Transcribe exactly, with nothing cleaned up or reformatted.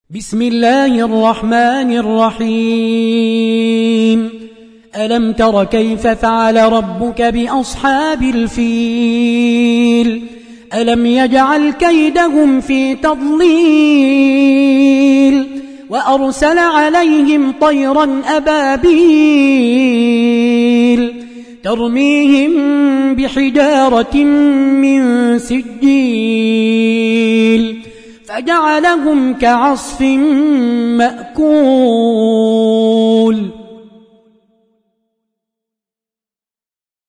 بسم الله الرحمن الرحيم ألم تر كيف فعل ربك بأصحاب الفيل ألم يجعل كيدهم في تضليل وأرسل عليهم طيرا أبابيل ترميهم بحجارة من سجيل فجعلهم كعصف مأكول.